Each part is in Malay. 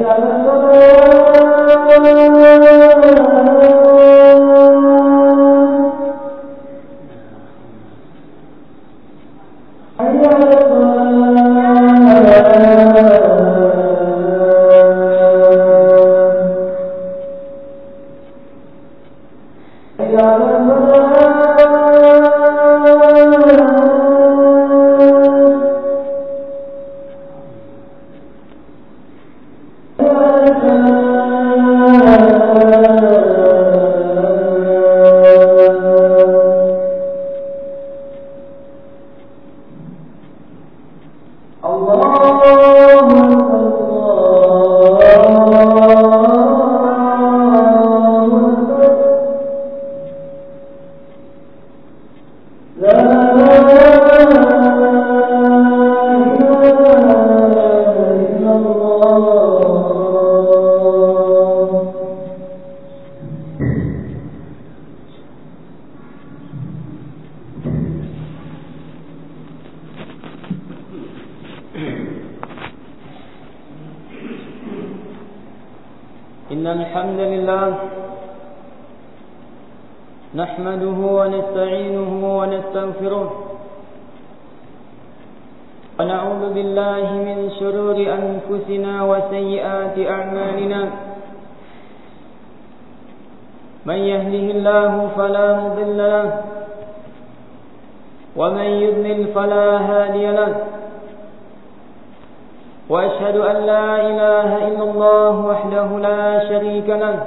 إن الحمد لله نحمده ونستعينه ونستغفره ونعوذ بالله من شرور أنفسنا وسيئات أعمالنا من يهده الله فلا مضل له ومن يضلل فلا هادي له وأشهد أن لا إله إلا الله وحده لا شريك له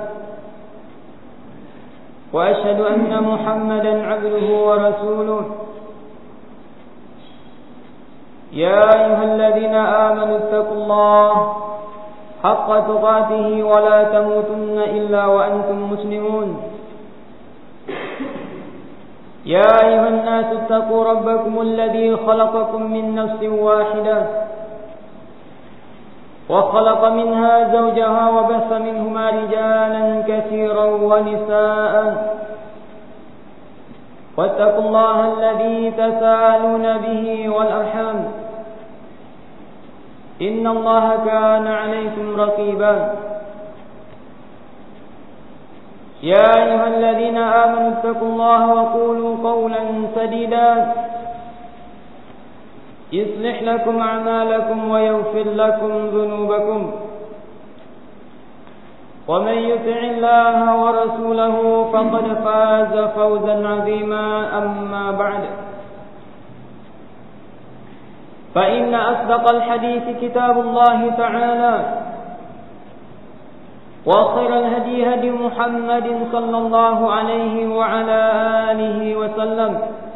وأشهد أن محمدا عبده ورسوله يا أيها الذين آمنوا اتقوا الله حق تقاته ولا تموتن إلا وأنتم مسلمون يا أيها الناس اتقوا ربكم الذي خلقكم من نفس واحدة وخلق منها زوجها وبث منهما رجالا كثيرا ونساء واتقوا الله الذي تساءلون به والأرحام إن الله كان عليكم رقيبا يا أيها الذين آمنوا اتقوا الله وقولوا قولا سديدا يصلح لكم أعمالكم ويغفر لكم ذنوبكم ومن يطع الله ورسوله فقد فاز فوزا عظيما أما بعد فإن أصدق الحديث كتاب الله تعالى وخير الهدي هدي محمد صلى الله عليه وعلى آله وسلم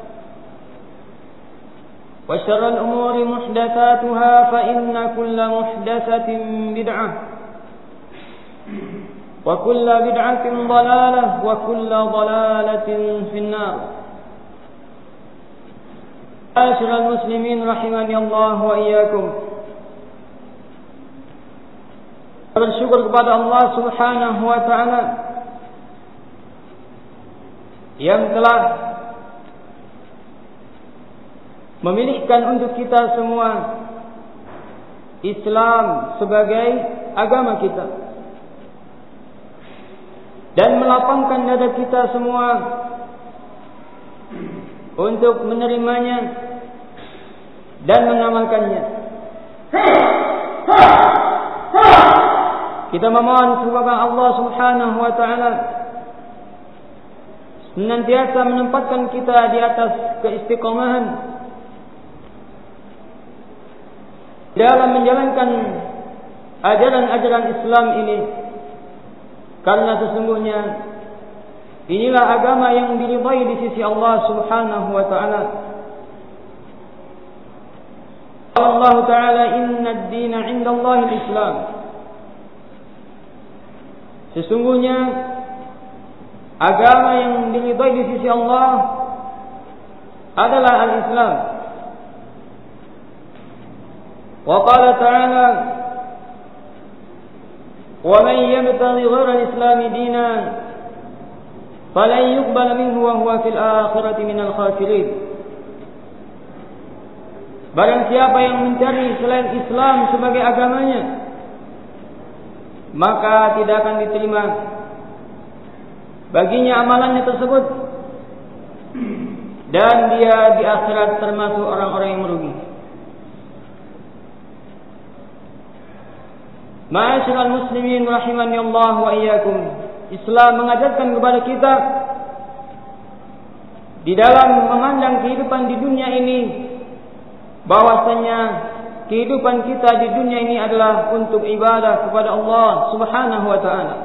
وشر الأمور محدثاتها فإن كل محدثة بدعة وكل بدعة ضلالة وكل ضلالة في النار. معاشر المسلمين rahimani Allah wa iyyakum. Bersyukur kepada Allah Subhanahu wa taala yang telah memilihkan untuk kita semua Islam sebagai agama kita dan melapangkan dada kita semua untuk menerimanya dan mengamalkannya. Kita memohon kepada Allah Subhanahu wa taala senantiasa menempatkan kita di atas keistiqomahan dalam menjalankan ajaran-ajaran Islam ini, karena sesungguhnya inilah agama yang diridhai di sisi Allah Subhanahu wa taala. Allah taala, inna ad-dina 'inda Allahi al-Islam. Sesungguhnya agama yang diridhai di sisi Allah adalah al-Islam. وقال تعالى ومن يبتغي غير الإسلام دينا فلن يقبل منه وهو في الآخرة من الخاسرين. Barang siapa yang mencari selain Islam sebagai agamanya, maka tidak akan diterima baginya amalannya tersebut, dan dia di akhirat termasuk orang-orang yang merugi. Ma'asyiral muslimin rahimani Allah wa iyyakum, Islam mengajarkan kepada kita di dalam memandang kehidupan di dunia ini bahwasanya kehidupan kita di dunia ini adalah untuk ibadah kepada Allah Subhanahu wa taala.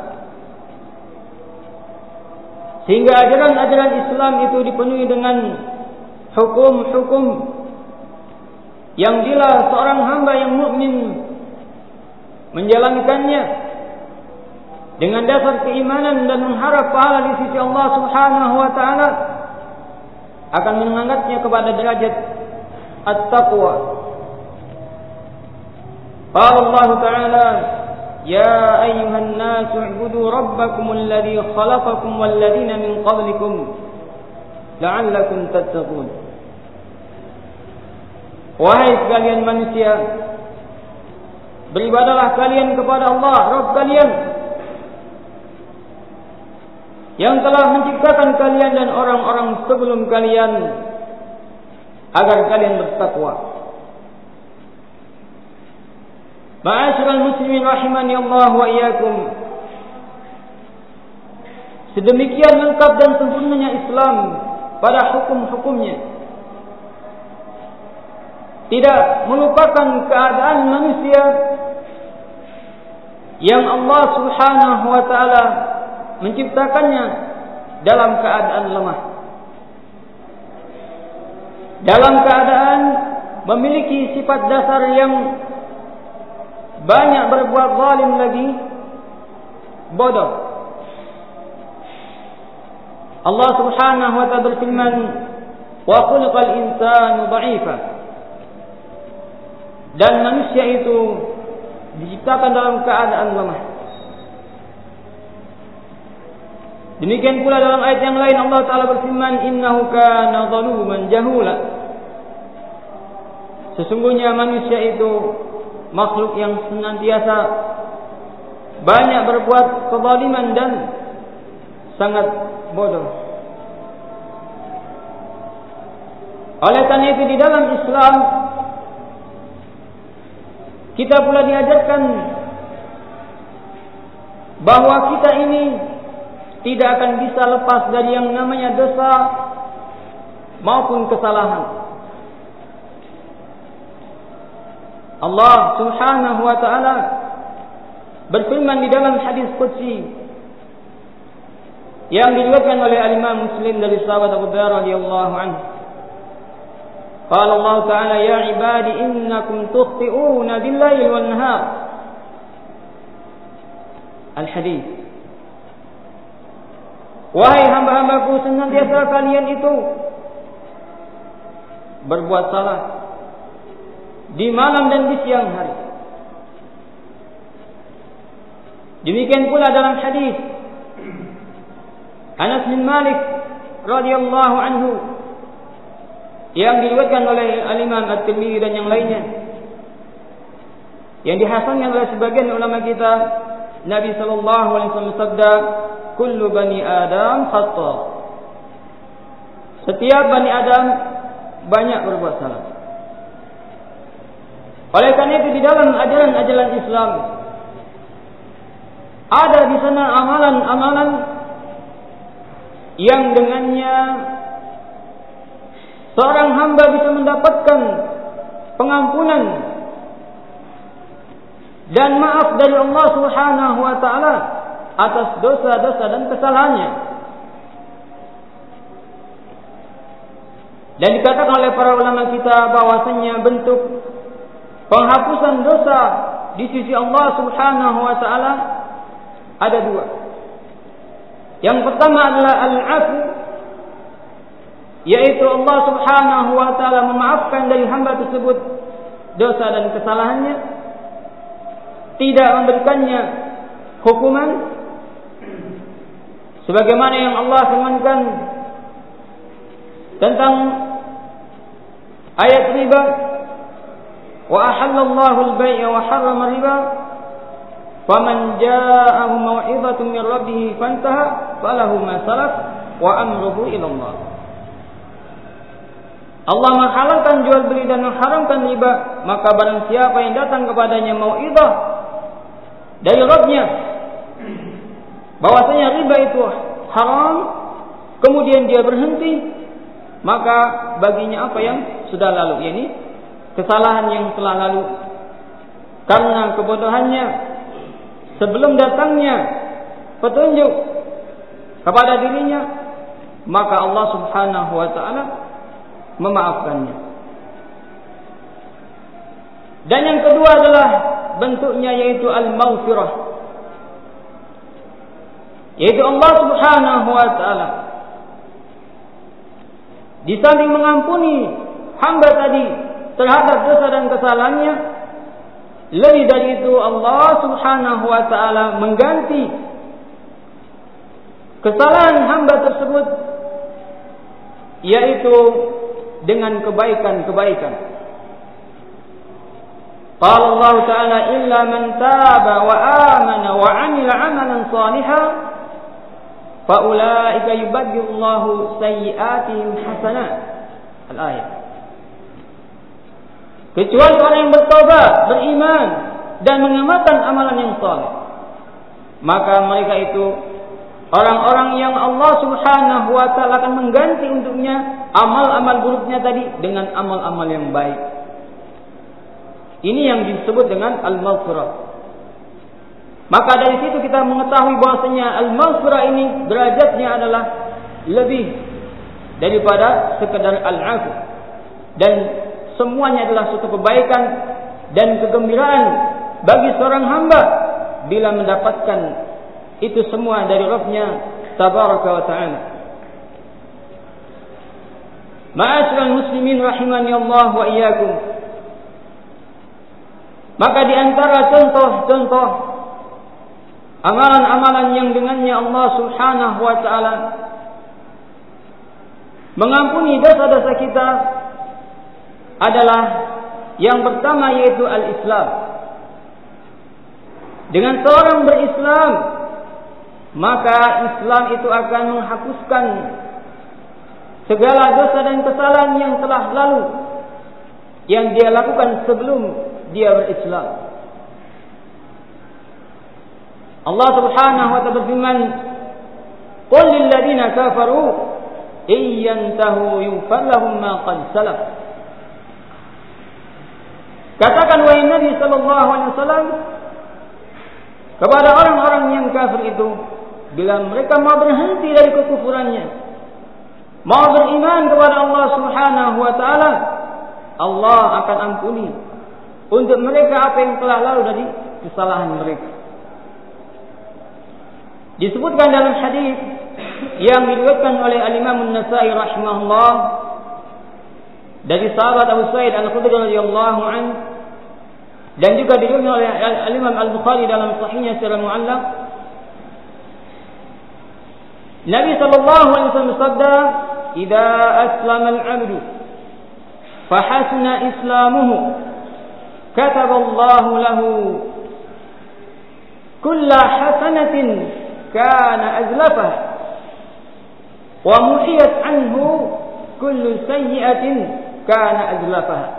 Sehingga ajaran-ajaran Islam itu dipenuhi dengan hukum-hukum yang bila seorang hamba yang mukmin menjalankannya dengan dasar keimanan dan mengharap pahala di sisi Allah Subhanahu wa taala, akan mengangkatnya kepada derajat at-taqwa. Qala Allah Ta'ala, ya ayyuhan nasu u'budu rabbakumul ladzi khalaqakum wal ladzina min qablikum la'allakum tattaqun. Wahai sekalian manusia, beribadahlah kalian kepada Allah Rabb kalian yang telah menciptakan kalian dan orang-orang sebelum kalian, agar kalian bertakwa. Ma'asyiral muslimin rahimani Allah wa iyyakum, sedemikian lengkap dan sempurnanya Islam pada hukum-hukumnya, tidak melupakan keadaan manusia yang Allah Subhanahu wa taala menciptakannya dalam keadaan lemah, dalam keadaan memiliki sifat dasar yang banyak berbuat zalim lagi bodoh. Allah Subhanahu wa taala berfirman, wa khuliqal insanu dha'ifa, dan manusia itu diciptakan dalam keadaan lemah. Demikian pula dalam ayat yang lain Allah Ta'ala berfirman, innahu kana zaluman jahula, sesungguhnya manusia itu makhluk yang senantiasa banyak berbuat kezaliman dan sangat bodoh. Oleh karena itu di dalam Islam kita pula diajarkan bahwa kita ini tidak akan bisa lepas dari yang namanya dosa maupun kesalahan. Allah Subhanahu wa taala berfirman di dalam hadis qudsi yang diriwayatkan oleh Imam Muslim dari sahabat Abu Dzar radhiyallahu anhu. Qala Allah Ta'ala, ya ibadi innakum tukhti'una bil-laili wan-nahar. Al-hadis. Wahai hamba-hambaku, senantiasa kalian itu berbuat salah di malam dan di siang hari. Demikian pula dalam hadis Anas bin Malik radhiyallahu anhu yang diriwayatkan oleh Al-Imam At-Tirmidzi dan yang lainnya, yang dihasankan oleh sebagian ulama kita, Nabi sallallahu alaihi wasallam sabda, kullu bani Adam khata. Setiap bani Adam banyak berbuat salah. Oleh karena itu di dalam ajaran-ajaran Islam ada di sana amalan-amalan yang dengannya seorang hamba bisa mendapatkan pengampunan dan maaf dari Allah Subhanahu wa taala atas dosa-dosa dan kesalahannya. Dan dikatakan oleh para ulama kita bahwasanya bentuk penghapusan dosa di sisi Allah Subhanahu wa taala ada dua. Yang pertama adalah al-'afw, yaitu Allah Subhanahu wa taala memaafkan dari hamba tersebut dosa dan kesalahannya, tidak memberikannya hukuman sebagaimana yang Allah firmankan tentang ayat riba, wa ahallallahu al-bai'a wa harrama riba faman ja'ahu mau'izatun min rabbih fantaha falahu ma salaf wa amruhu ila Allah. Allah menghalalkan jual beli dan mengharamkan riba, maka barang siapa yang datang kepadanya mau'izah dari Rabb-Nya bahwasanya riba itu haram, kemudian dia berhenti, maka baginya apa yang sudah lalu, yakni kesalahan yang telah lalu karena kebodohannya sebelum datangnya petunjuk kepada dirinya, maka Allah Subhanahu wa taala memaafkannya. Dan yang kedua adalah bentuknya, yaitu al-maghfirah, yaitu Allah Subhanahu wa taala di samping mengampuni hamba tadi terhadap dosa dan kesalahannya, lebih dari itu Allah Subhanahu wa taala mengganti kesalahan hamba tersebut yaitu dengan kebaikan-kebaikan. Qala Allah Ta'ala illa man taba wa amana wa 'amila 'amalan shalihan fa ulaika yubaddilu Allahu sayyi'atihim hasanat. Al-ayat. Kecuali orang yang bertobat, beriman dan mengamalkan amalan yang saleh, maka mereka itu orang-orang yang Allah Subhanahu wa taala akan mengganti untuknya amal-amal buruknya tadi dengan amal-amal yang baik. Ini yang disebut dengan al-maghfirah. Maka dari situ kita mengetahui bahwasanya al-maghfirah ini derajatnya adalah lebih daripada sekedar al-'afw, dan semuanya adalah suatu kebaikan dan kegembiraan bagi seorang hamba bila mendapatkan itu semua dari Rabb-Nya tabaraka wa ta'ala. Ma'asyiral muslimin rahimani Allah wa iyyakum. Maka di antara contoh-contoh amalan-amalan yang dengannya Allah Subhanahu wa taala mengampuni dosa-dosa kita adalah yang pertama, yaitu al-Islam. Dengan seorang berislam, maka Islam itu akan menghapuskan segala dosa dan kesalahan yang telah lalu yang dia lakukan sebelum dia berislam. Allah Subhanahu wa ta'ala berfirman, "Qul lil ladzina kafaru iyantahu yughfar lahum ma qad salaf." Katakan wahai Nabi sallallahu alaihi wasallam kepada orang-orang yang kafir itu, bila mereka mau berhenti dari kekufurannya, mau beriman kepada Allah Subhanahu wa taala, Allah akan ampuni untuk mereka apa yang telah lalu dari kesalahan mereka. Disebutkan dalam hadis yang diriwayatkan oleh Al-Imam An-Nasa'i rahimahullah dari sahabat Abu Sa'id Al-Khudri radhiyallahu anhu, dan juga diriwayatkan oleh Al-Imam Al-Bukhari dalam sahihnya secara mu'allaq, Nabi sallallahu alaihi wasallam bersabda, "Idza aslama al-'abdu fa hasuna islamuhu, kataba Allahu lahu kulla hasanatin kana azlafaha wa muhiyat anhu kullu sayyi'atin kana azlafaha.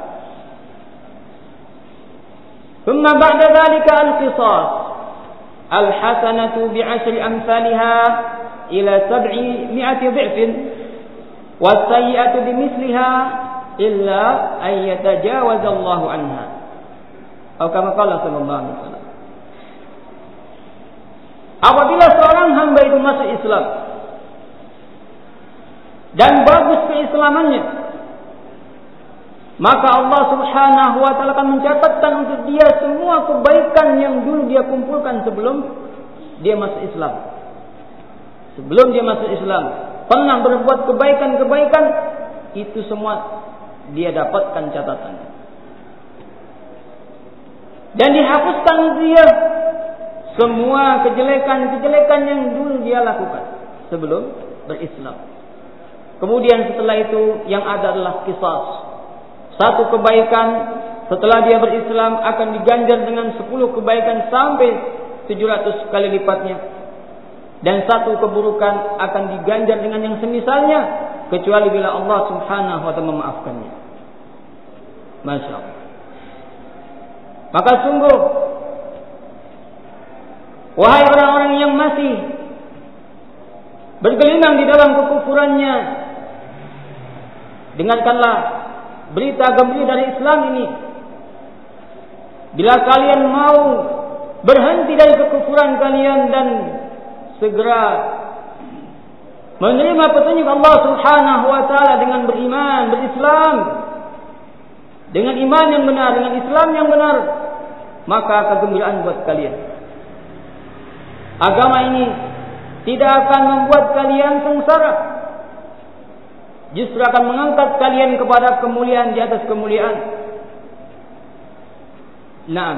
Thumma ba'da dhalika al-qisas, al-hasanatu bi'ashri amsalha ila 700 dhifin wa sayyi'atu bimithliha illa an yatajawaza Allahu anha." Atau kama qala sallallahu alaihi wasallam. Apabila seorang hamba itu masuk Islam dan bagus keislamannya, maka Allah Subhanahu wa taala akan mencatatkan untuk dia semua kebaikan yang dulu dia kumpulkan sebelum dia masuk Islam. Sebelum dia masuk Islam, pernah berbuat kebaikan-kebaikan, itu semua dia dapatkan catatannya. Dan dihapuskan dia semua kejelekan-kejelekan yang dulu dia lakukan sebelum berislam. Kemudian setelah itu yang ada adalah qisas. Satu kebaikan setelah dia berislam akan diganjar dengan 10 kebaikan sampai 700 kali lipatnya. Dan satu keburukan akan diganjar dengan yang semisalnya, kecuali bila Allah Subhanahu wa ta'ala memaafkannya. Masya Allah. Maka sungguh, wahai orang-orang yang masih bergelimang di dalam kekufurannya, dengarkanlah berita gembira dari Islam ini. Bila kalian mau berhenti dari kekufuran kalian dan segera menerima petunjuk Allah Subhanahu wa ta'ala dengan beriman, berislam, dengan iman yang benar, dengan Islam yang benar, maka kegembiraan buat kalian. Agama ini tidak akan membuat kalian sengsara, justru akan mengangkat kalian kepada kemuliaan di atas kemuliaan. Naam.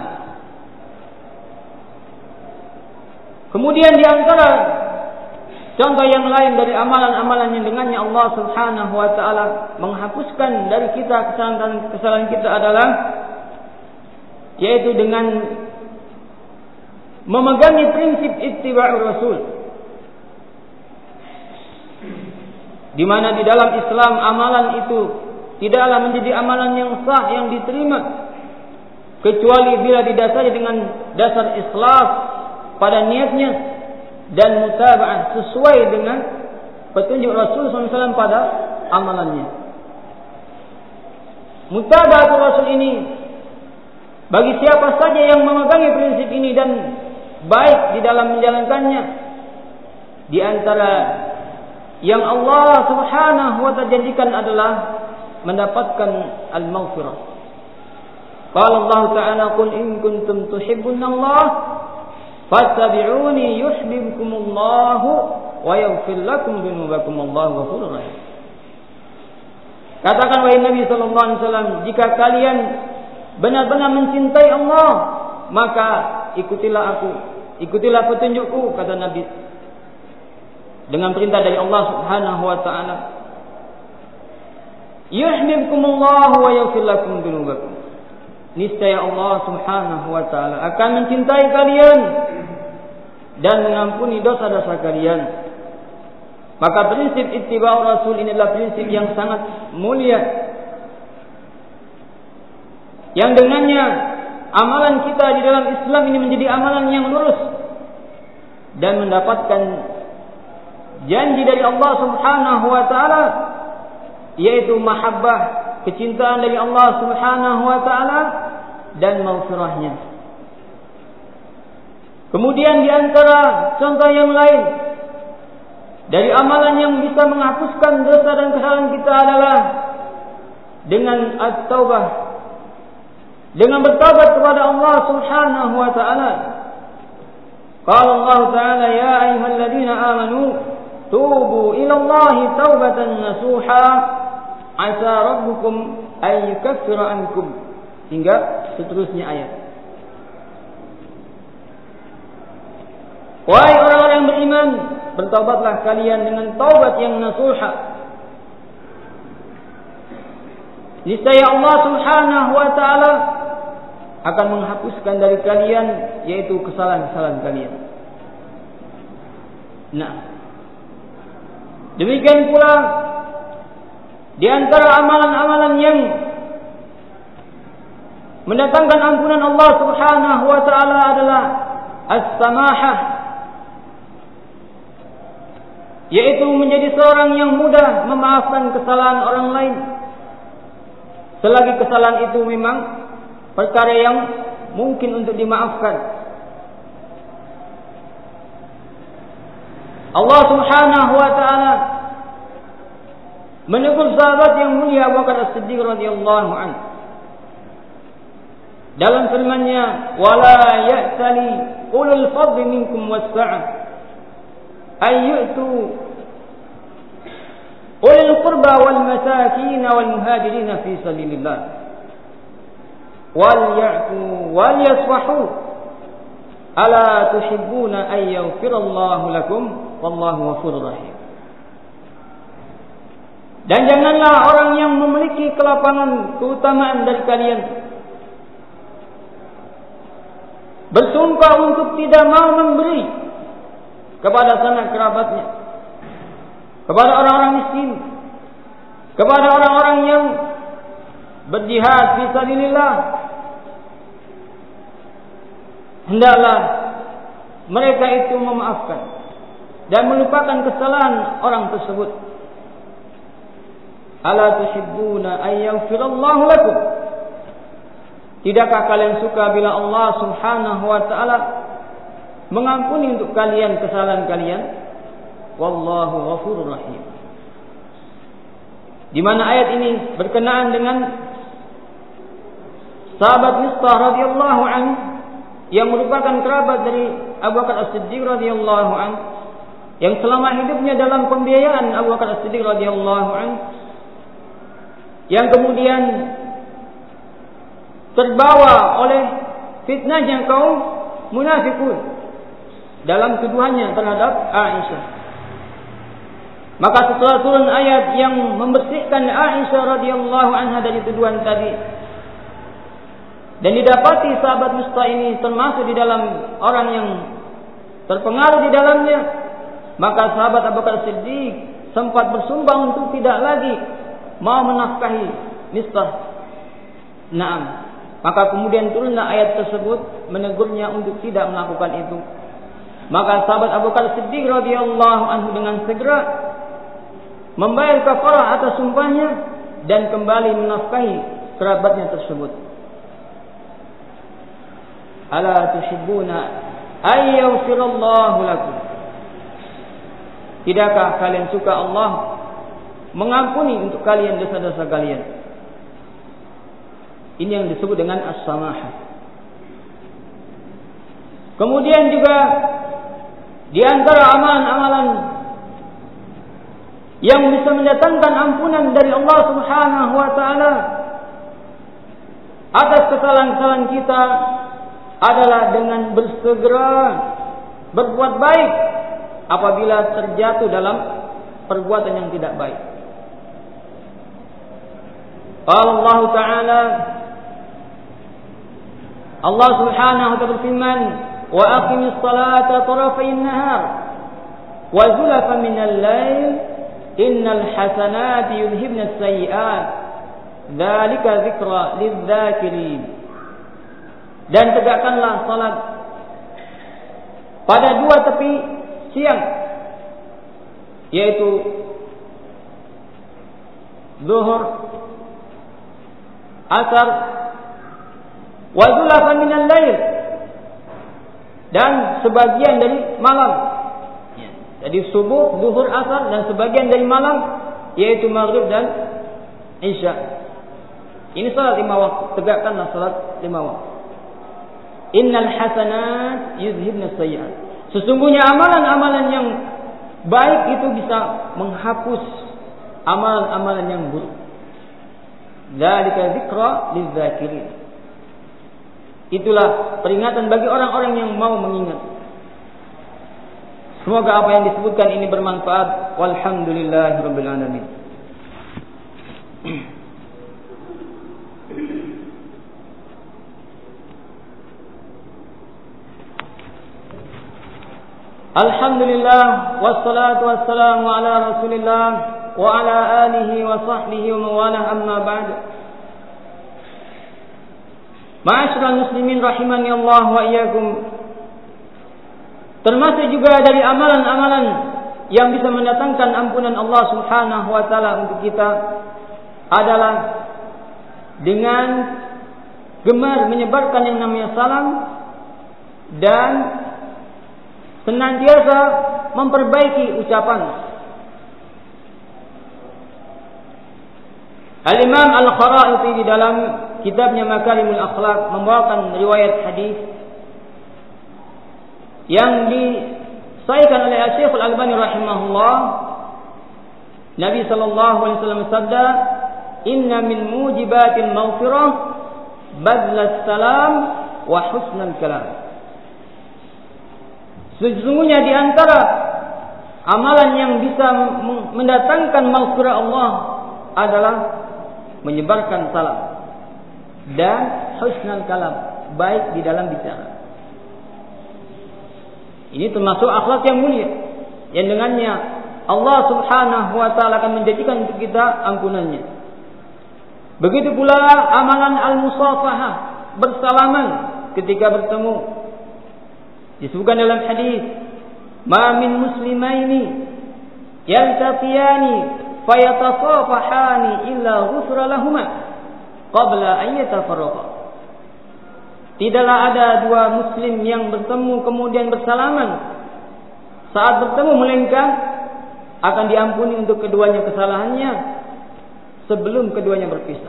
Kemudian di antara contoh yang lain dari amalan-amalan yang dengannya Allah Subhanahu wa ta'ala menghapuskan dari kita kesalahan kita adalah, yaitu dengan memegangi prinsip ittiba'ur rasul, di mana di dalam Islam amalan itu tidaklah menjadi amalan yang sah, yang diterima, kecuali bila didasari dengan dasar ikhlas pada niatnya dan mutaba'ah sesuai dengan petunjuk Rasul SAW pada amalannya. Mutaba'atul Rasul ini bagi siapa saja yang memegangi prinsip ini dan baik di dalam menjalankannya, di antara yang Allah Subhanahu wa ta'ala janjikan adalah mendapatkan al-maghfirah. Qala Allah Ta'ala, "Qul in kuntum tuhibbunallah fattabi'uni yuhibbukumullahu wa yaghfir lakum dzunubakum wallahu ghafurur rahim." Katakan wahai Nabi sallallahu alaihi wasallam, jika kalian benar-benar mencintai Allah, maka ikutilah aku, ikutilah petunjukku, kata Nabi, dengan perintah dari Allah Subhanahu wa ta'ala. Yuhibbukumullahu wa yaghfir lakum dzunubakum. Niscaya Allah Subhanahu wa ta'ala akan mencintai kalian dan mengampuni dosa-dosa kalian. Maka prinsip ittiba'ur rasul ini adalah prinsip yang sangat mulia, yang dengannya amalan kita di dalam Islam ini menjadi amalan yang lurus dan mendapatkan janji dari Allah Subhanahu wa ta'ala, yaitu mahabbah, kecintaan dari Allah Subhanahu wa ta'ala dan maghfirahnya. Kemudian di antara contoh yang lain dari amalan yang bisa menghapuskan dosa dan kesalahan kita adalah dengan at-taubah, dengan bertaubat kepada Allah Subhanahu wa ta'ala. Qala Allah Ta'ala, "Ya ayyuhalladzina amanu tubu ila Allahi taubatan nasuha asa rabbukum ay yukaffira ankum," hingga seterusnya ayat. Wahai orang-orang yang beriman, bertaubatlah kalian dengan taubat yang nasuha. Niscaya Allah Subhanahu wa ta'ala akan menghapuskan dari kalian, yaitu kesalahan-kesalahan kalian. Nah, demikian pula di antara amalan-amalan yang mendatangkan ampunan Allah Subhanahu wa ta'ala adalah as-samahah, yaitu menjadi seorang yang mudah memaafkan kesalahan orang lain, selagi kesalahan itu memang perkara yang mungkin untuk dimaafkan. Allah Subhanahu wa ta'ala menegur sahabat yang mulia Abu Bakar As-Siddiq radhiyallahu anhu dalam firman-Nya, "Wala ya'tali ulul fadli minkum was-sa'ah ay yu'tu ulil qurba wal masakin wal muhajirin fi sabilillah wal ya'fu wal yasfahu ala tuhibbuna ay yaghfirallahu lakum wallahu ghafurur rahim." Dan janganlah orang yang memiliki kelapangan keutamaan dari kalian bersumpah untuk tidak mau memberi kepada sanak kerabatnya, kepada orang-orang miskin, kepada orang-orang yang berjihad fi sabilillah, hendaklah mereka itu memaafkan dan melupakan kesalahan orang tersebut. Ala tuhibbuna ay yaghfirallahu lakum? Tidakkah kalian suka bila Allah Subhanahu wa taala mengampuni untuk kalian kesalahan kalian? Wallahu ghafurur rahim. Di mana ayat ini berkenaan dengan sahabat Mistah radhiyallahu anhu yang merupakan kerabat dari Abu Bakar As-Siddiq radhiyallahu anhu, yang selama hidupnya dalam pembiayaan Abu Bakar As-Siddiq radhiyallahu anhu, yang kemudian terbawa oleh fitnahnya kaum munafikun dalam tuduhannya terhadap Aisyah. Maka setelah turun ayat yang membersihkan Aisyah radhiyallahu anha dari tuduhan tadi, dan didapati sahabat Mistah ini termasuk di dalam orang yang terpengaruh di dalamnya, maka sahabat Abu Bakar Siddiq sempat bersumpah untuk tidak lagi mau menafkahi Mistah. Naam. Maka kemudian turunlah ayat tersebut menegurnya untuk tidak melakukan itu. Maka sahabat Abu Bakar Siddiq radhiyallahu anhu dengan segera membayar kafarah atas sumpahnya dan kembali menafkahi kerabatnya tersebut. Ala tuhibbuna ay yaghfirallahu lakum? Tidakkah kalian suka Allah mengampuni untuk kalian dosa-dosa kalian? Ini yang disebut dengan as-samahah. Kemudian juga di antara amalan-amalan yang bisa mendatangkan ampunan dari Allah Subhanahu wa taala atas kesalahan-kesalahan kita adalah dengan bersegera berbuat baik apabila terjatuh dalam perbuatan yang tidak baik. Allah Ta'ala, Allah Subhanahu wa ta'ala berfirman, wa aqimis salata tarafayn nahar wa zulafan minal lail innal hasanati yudhibna as-sayyi'at dzalika dzikra lidz-dzakirin. Dan tegakkanlah salat pada dua tepi siang, yaitu zuhur, asar, wa zulafan minal lail, dan sebagian dari malam. Jadi subuh, zuhur, asar, dan sebagian dari malam, yaitu maghrib dan isya. Ini salat 5 waktu. Tegakkanlah salat 5 waktu. Innal hasanat yuzhibna sayyi'at. Sesungguhnya amalan-amalan yang baik itu bisa menghapus amalan-amalan yang buruk. Dzalika dzikra lidz-dzakirin. Itulah peringatan bagi orang-orang yang mau mengingat. Semoga apa yang disebutkan ini bermanfaat. Walhamdulillahirabbil alamin. Alhamdulillah wassalatu wassalamu ala Rasulillah wa ala alihi wa sahbihi wa mawalah, amma ba'd. Ma'asyiral muslimin rahimani Allah wa iyyakum. Termasuk juga dari amalan-amalan yang bisa mendatangkan ampunan Allah Subhanahu wa taala untuk kita adalah dengan gemar menyebarkan yang namanya salam dan senantiasa memperbaiki ucapan. Al-Imam Al-Kharaiti di dalam kitabnya Makarimul Akhlaq membawakan riwayat hadis yang disahihkan oleh Syekh Al-Albani rahimahullah. Nabi sallallahu alaihi wasallam sabda, "Inna min mujibatil maghfirah badlas salam wa husnul kalam." Sesungguhnya di antara amalan yang bisa mendatangkan maghfirah Allah adalah menyebarkan salam dan husnul kalam, baik di dalam bicara. Ini termasuk akhlak yang mulia, yang dengannya Allah Subhanahu wa taala akan menjadikan untuk kita ampunannya. Begitu pula amalan al-musafahah, bersalaman ketika bertemu. Disebutkan dalam hadis, "Ma min muslimaini yaltaqiyani fayatasafahani illa ghufira lahumā qabla an yatafarraqa." Tidaklah ada dua muslim yang bertemu kemudian bersalaman. Saat bertemu melainkan akan diampuni untuk keduanya kesalahannya sebelum keduanya berpisah.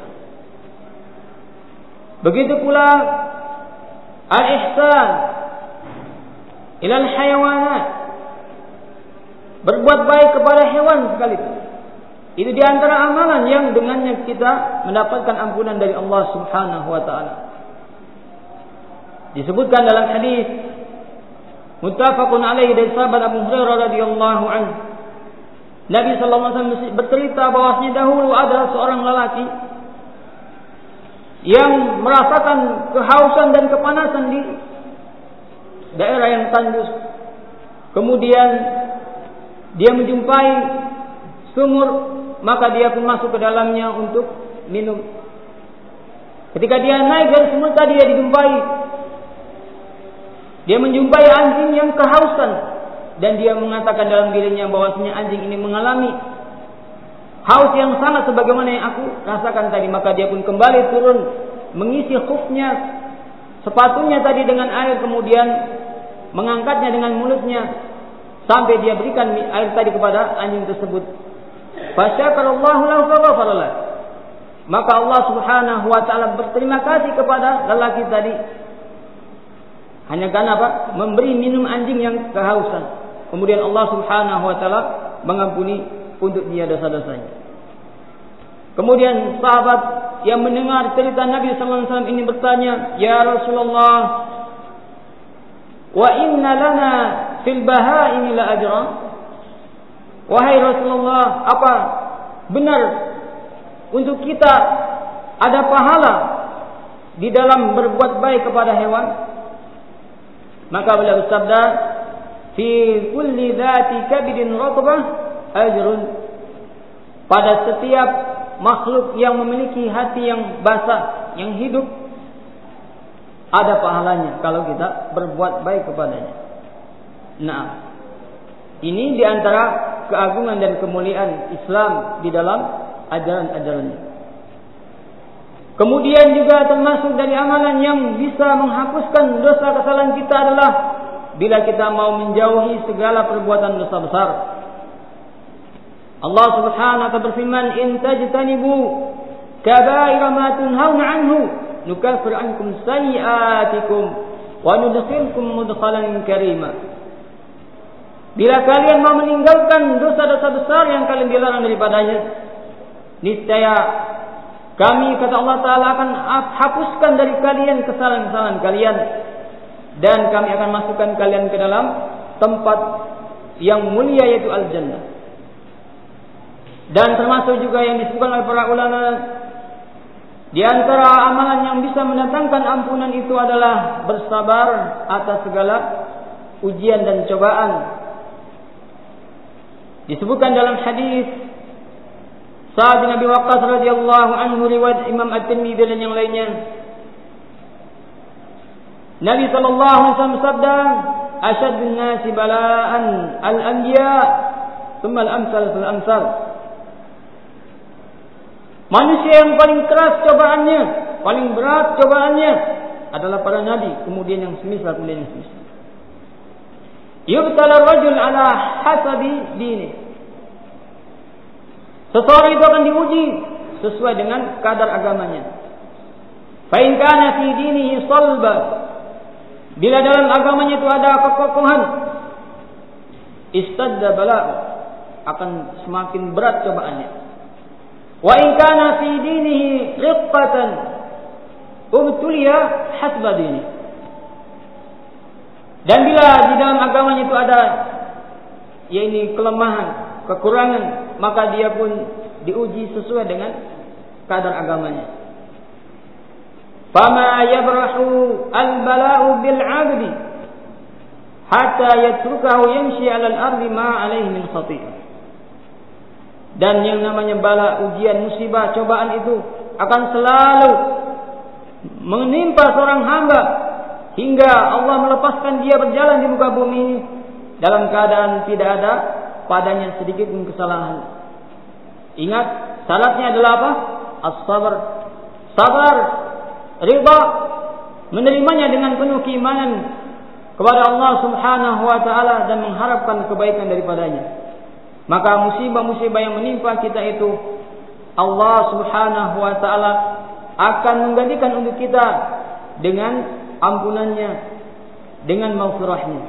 Begitu pula al-ihsan ilal hayawanat, berbuat baik kepada hewan sekalipun. Itu di antara amalan yang dengannya kita mendapatkan ampunan dari Allah Subhanahu wa taala. Disebutkan dalam hadis muttafaqun alaihi dari sahabat Abu Hurairah radhiyallahu anhu, Nabi sallallahu alaihi wasallam bercerita bahwasanya dahulu ada seorang lelaki yang merasakan kehausan dan kepanasan di daerah yang tandus. Kemudian dia menjumpai sumur, maka dia pun masuk ke dalamnya untuk minum. Ketika dia naik dari sumur tadi, dia menjumpai anjing yang kehausan, dan dia mengatakan dalam dirinya bahwasanya anjing ini mengalami haus yang sama sebagaimana yang aku rasakan tadi. Maka dia pun kembali turun mengisi khufnya, sepatunya tadi dengan air, kemudian mengangkatnya dengan mulutnya sampai dia berikan air tadi kepada anjing tersebut. Fasyakarallahu lahu faghfara lahu. Maka Allah Subhanahu wa taala berterima kasih kepada lelaki tadi hanya karena apa? Memberi minum anjing yang kehausan. Kemudian Allah Subhanahu wa taala mengampuni untuk dia dosa-dosanya. Kemudian sahabat yang mendengar cerita Nabi sallallahu alaihi wasallam ini bertanya, "Ya Rasulullah, wa inna lana fil bahaimi la ajra?" Wahai Rasulullah, apa benar untuk kita ada pahala di dalam berbuat baik kepada hewan? Maka beliau bersabda, "Fi kulli dzati kabidin ratbah ajrun." Pada setiap makhluk yang memiliki hati yang basah, yang hidup, ada pahalanya kalau kita berbuat baik kepadanya. Nah, ini di antara keagungan dan kemuliaan Islam di dalam ajaran-ajarannya. Kemudian juga termasuk dari amalan yang bisa menghapuskan dosa kesalahan kita adalah bila kita mau menjauhi segala perbuatan dosa besar. Allah Subhanahu wa ta'ala berfirman, "In tajtanibu kaba'ira ma tunhauna 'anhu nukaffir 'ankum sayyi'atikum wa nudkhilkum mudkhalan karima." Bila kalian mau meninggalkan dosa-dosa besar yang kalian dilarang daripadanya, niscaya kami, kata Allah Ta'ala, akan hapuskan dari kalian kesalahan-kesalahan kalian, dan kami akan masukkan kalian ke dalam tempat yang mulia, yaitu Al-Jannah. Dan termasuk juga yang disebutkan oleh para ulama, di antara amalan yang bisa mendatangkan ampunan itu adalah bersabar atas segala ujian dan cobaan. Disebutkan dalam hadis Sa'ad bin Abi Waqqas radhiyallahu anhu, riwayat Imam At-Tirmidzi dan yang lainnya, Nabi sallallahu alaihi wasallam bersabda, "Asyaddun nasi bala'an al-anbiya, tsumma al-amsal fal amsal." Manusia yang paling keras cobaannya, paling berat cobaannya adalah para nabi, kemudian yang semisal, kemudian yang semisal. Yubtala rajul ala hasabi dini. Seseorang itu akan diuji sesuai dengan kadar agamanya. Fa in kana fi dinihi salba, bila dalam agamanya itu ada kekokohan, istadda bala, akan semakin berat cobaannya. Wa in kana fi dinihi riqqatan ubtuliya hasba dini. Dan bila di dalam agamanya itu ada yakni kelemahan, kekurangan, maka dia pun diuji sesuai dengan kadar agamanya. Fama yabrahu al-bala'u bil 'abdi hatta yatrukahu yamshi 'alal ardi ma 'alaihi min khati'ah. Dan yang namanya bala, ujian, musibah, cobaan itu akan selalu menimpa seorang hamba hingga Allah melepaskan dia berjalan di muka bumi ini dalam keadaan tidak ada padanya sedikit pun kesalahan. Ingat, syaratnya adalah apa? As-sabar. Sabar, ridha, menerimanya dengan penuh keimanan kepada Allah Subhanahu wa taala dan mengharapkan kebaikan daripadanya. Maka musibah-musibah yang menimpa kita itu Allah Subhanahu wa taala akan menggantikan untuk kita dengan ampunannya, dengan maghfirahnya.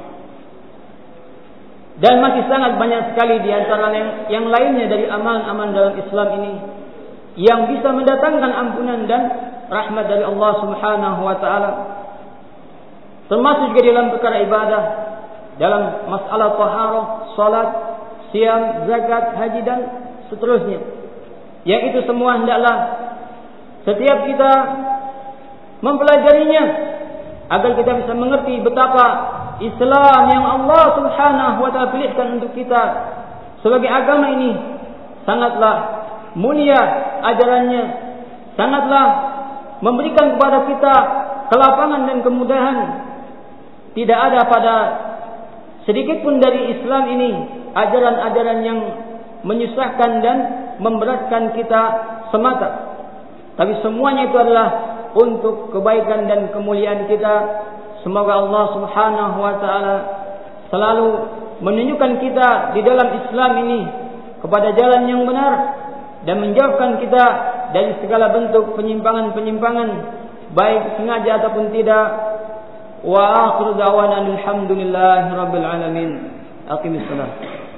Dan masih sangat banyak sekali di antara yang lainnya dari amalan-amalan dalam Islam ini yang bisa mendatangkan ampunan dan rahmat dari Allah Subhanahu wa taala. Termasuk juga dalam perkara ibadah, dalam masalah taharah, salat, siam, zakat, haji dan seterusnya. Yang itu semua hendaklah setiap kita mempelajarinya agar kita bisa mengerti betapa Islam yang Allah Subhanahu wa taala pilihkan untuk kita sebagai agama ini sangatlah mulia ajarannya, sangatlah memberikan kepada kita kelapangan dan kemudahan. Tidak ada pada sedikit pun dari Islam ini ajaran-ajaran yang menyusahkan dan memberatkan kita semata. Tapi semuanya itu adalah untuk kebaikan dan kemuliaan kita. Semoga Allah Subhanahu wa taala selalu menunjukkan kita di dalam Islam ini kepada jalan yang benar dan menjauhkan kita dari segala bentuk penyimpangan-penyimpangan baik sengaja ataupun tidak. Wa akhiru da'wana alhamdulillahi rabbil alamin. Aqimis salat.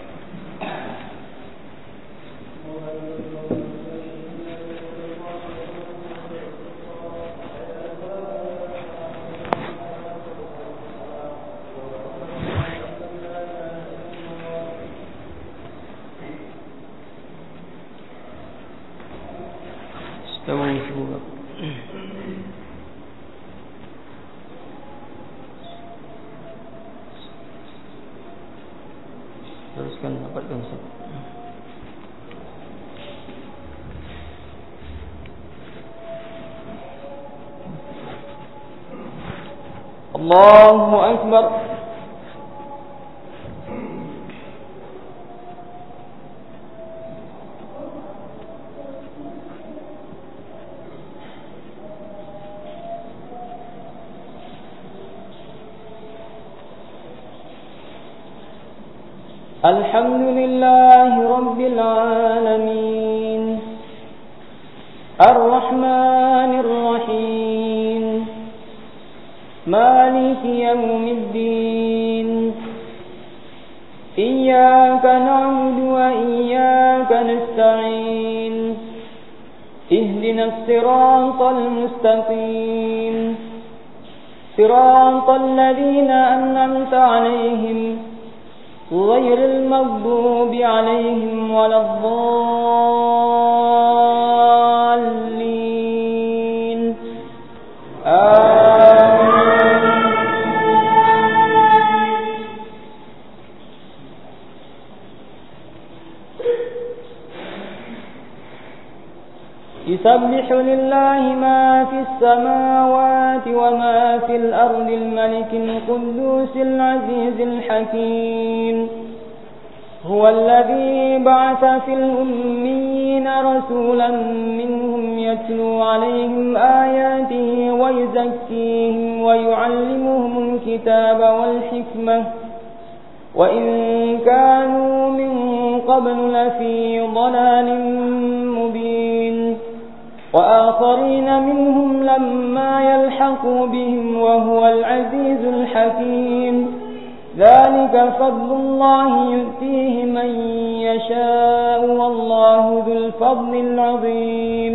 Teruskan dapatkan satu. Allahu Akbar. Alhamdulillahi Rabbil Alamin Ar-Rahmanir Rahim Maliki Yawmiddin Iyyaka na'budu wa iyyaka nasta'in Ihdinas siratal mustaqim Siratal ladzina an'amta 'alaihim غير المغضوب عليهم ولا الضالين يسبح لله ما في السماوات وما في الأرض الملك القدوس العزيز الحكيم هو الذي بعث في الأميين رسولا منهم يتلو عليهم آياته ويزكيهم ويعلمهم الكتاب والحكمة وإن كانوا من قبل لفي ضلال مبين وآخرين منهم لما يلحقوا بهم وهو العزيز الحكيم ذلك فضل الله يؤتيه من يشاء والله ذو الفضل العظيم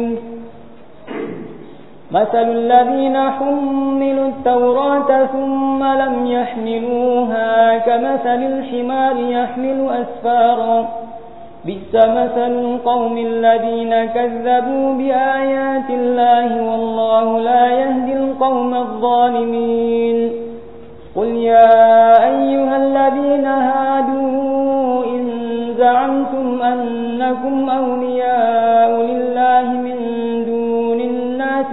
مثل الذين حملوا التوراة ثم لم يحملوها كمثل الحمار يحمل أسفارا بئس مثل القوم الذين كذبوا بآيات الله والله لا يهدي القوم الظالمين قل يا أيها إنكم أولياء لله من دون الناس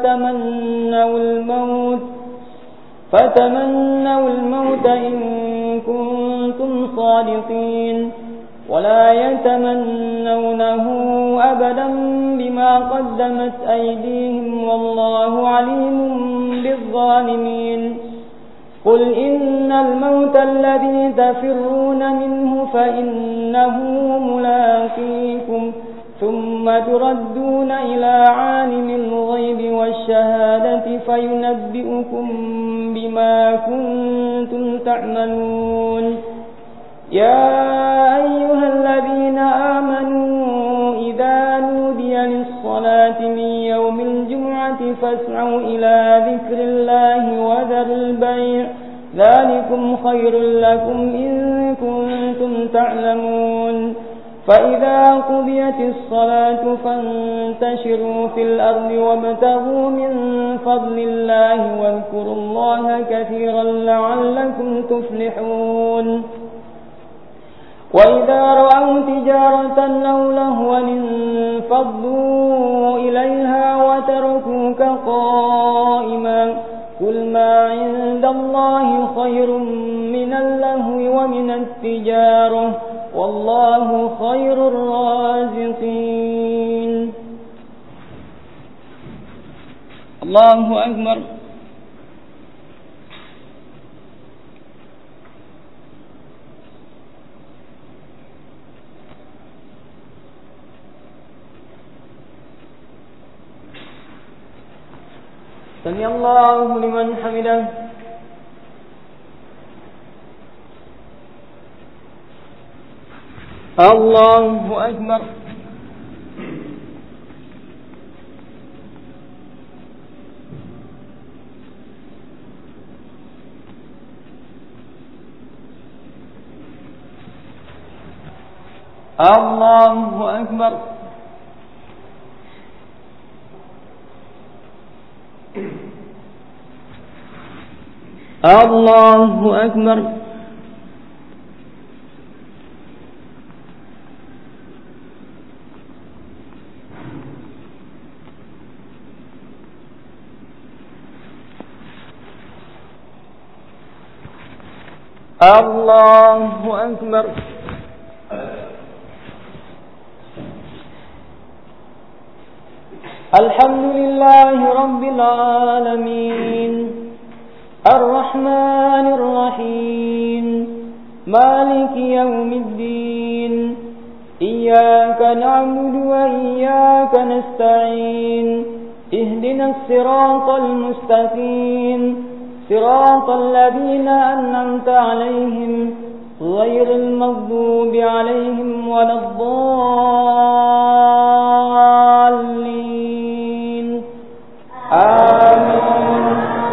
فتمنوا الموت إن كنتم صادقين ولا يتمنونه أبدا بما قدمت أيديهم والله عليم بالظالمين قل إن الموت الذي تفرون منه فإنه ملاقيكم ثم تردون إلى عالم الغيب والشهادة فينبئكم بما كنتم تعملون يا أيها الذين آمنوا إذا نودي للصلاة من يوم الجمعة فاسعوا إلى ذكر الله وذروا البيع ذلكم خير لكم إن كنتم تعلمون فإذا قضيت الصلاة فانتشروا في الأرض وابتغوا من فضل الله واذكروا الله كثيرا لعلكم تفلحون وإذا رأوا تجارة أو لهوا انفضوا إليها وتركوك قائما قل ما عند الله خير من اللهو ومن التجارة والله خير الرازقين. الله أكبر. سمع الله لمن حمده. الله أكبر. الله أكبر. الله أكبر. الله أكبر. الحمد لله رب العالمين الرحمن الرحيم مالك يوم الدين إياك نعبد وإياك نستعين اهدنا الصراط المستقيم صراط الذين أنعمت عليهم غير المغضوب عليهم ولا الضالين آمين.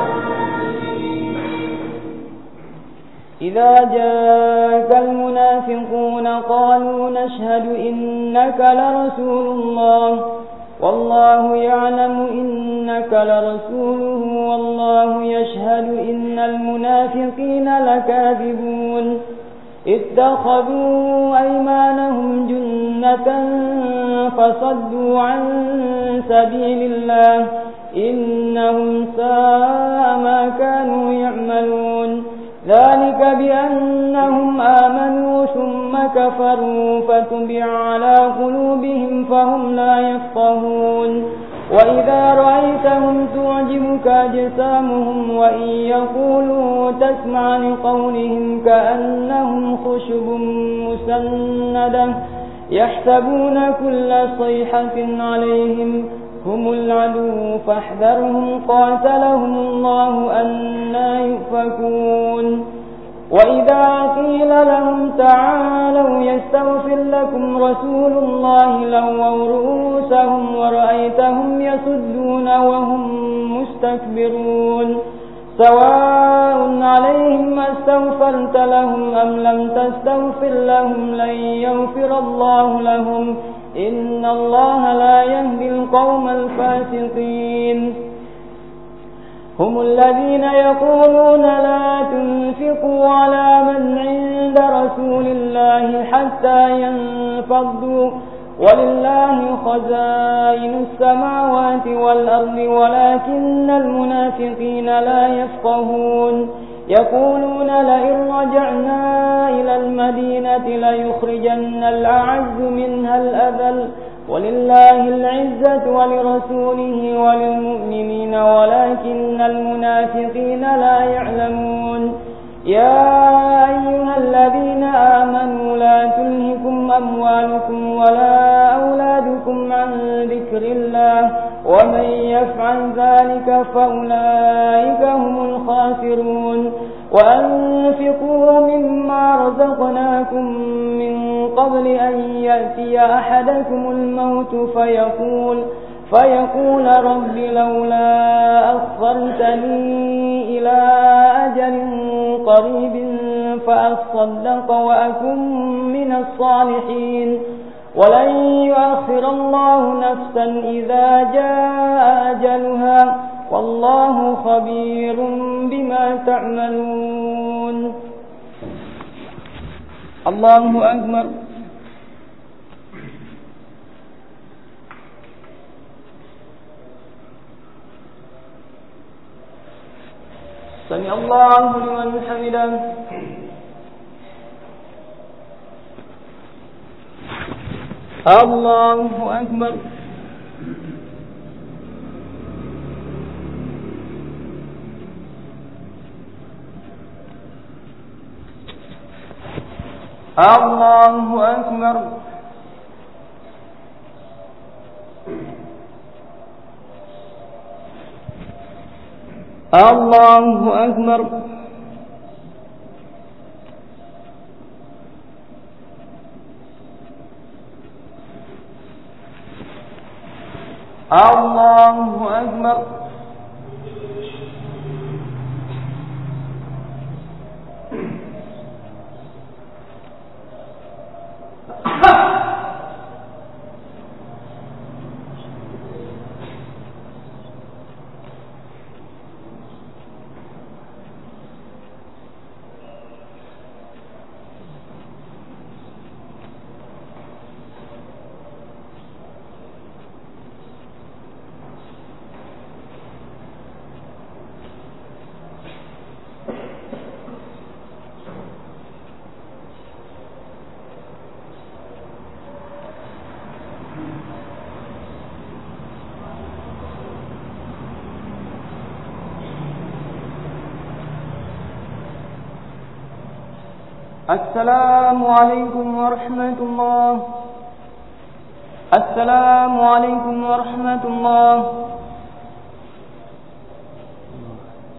إذا جاءك المنافقون قالوا نشهد إنك لرسول الله والله يعلم إنك لرسوله والله يشهد إن المنافقين لكاذبون اتخذوا أيمانهم جنة فصدوا عن سبيل الله إنهم ساء ما كانوا يعملون ذلك بأنهم آمنوا ثم كفروا فتبع على قلوبهم فهم لا يفقهون وإذا رأيتهم تعجبك أجسامهم وإن يقولوا تسمع لقولهم كأنهم خشب مسندة يحسبون كل صيحة عليهم هم العدو فاحذرهم قاتلهم الله أنى يؤفكون وإذا قيل لهم تعالوا يستغفر لكم رسول الله لووا رؤوسهم ورأيتهم يصدون وهم مستكبرون سواء عليهم استغفرت لهم أم لم تستغفر لهم لن يغفر الله لهم إن الله لا يهدي القوم الفاسقين هم الذين يقولون لا تنفقوا على من عند رسول الله حتى ينفضوا ولله خزائن السماوات والأرض ولكن المنافقين لا يفقهون يقولون لئن رجعنا إلى المدينة ليخرجن الأعز منها الأذل ولله العزة ولرسوله وللمؤمنين ولكن المنافقين لا يعلمون يا أيها الذين آمنوا لا تلهكم أموالكم ولا أولادكم عن ذكر الله ومن يفعل ذلك فأولئك هم الخاسرون وأنفقوا مما رزقناكم من قبل أن يأتي أحدكم الموت فيقول رب لولا أخرتني إلى أجل قريب فأصدق وأكن من الصالحين ولن يؤخر الله نفسا إذا جاء أجلها والله خبير بما تعملون. الله أكبر. سمع الله لمن حمده. الله أكبر. الله أكبر. الله أكبر. الله أكبر. السلام عليكم ورحمة الله. السلام عليكم ورحمة الله.